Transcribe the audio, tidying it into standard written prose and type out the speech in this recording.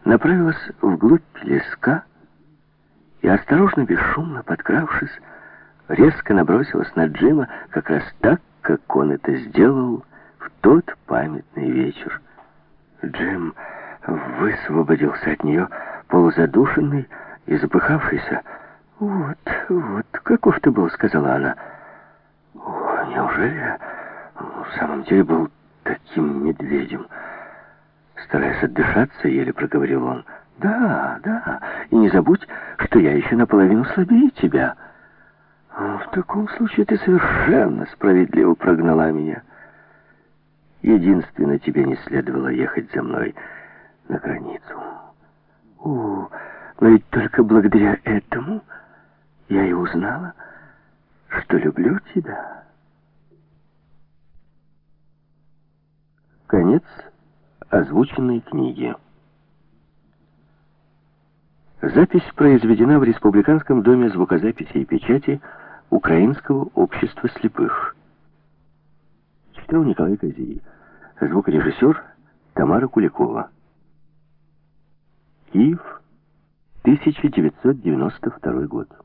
направилась вглубь леска и, осторожно, бесшумно подкравшись, резко набросилась на Джима как раз так, как он это сделал в тот памятный вечер. Джим высвободился от нее, полузадушенный и запыхавшийся. «Вот, каков ты был», — сказала она. «О, неужели я в самом деле был таким медведем?» Стараясь отдышаться, еле проговорил он. «Да, и не забудь, что я еще наполовину слабее тебя. В таком случае ты совершенно справедливо прогнала меня. Единственно, тебе не следовало ехать за мной на границу. Но ведь только благодаря этому я и узнала, что люблю тебя». Конец озвученной книги. Запись произведена в Республиканском доме звукозаписи и печати Украинского общества слепых. Читал Николай Козий. Звукорежиссер Тамара Куликова. Киев, 1992 год.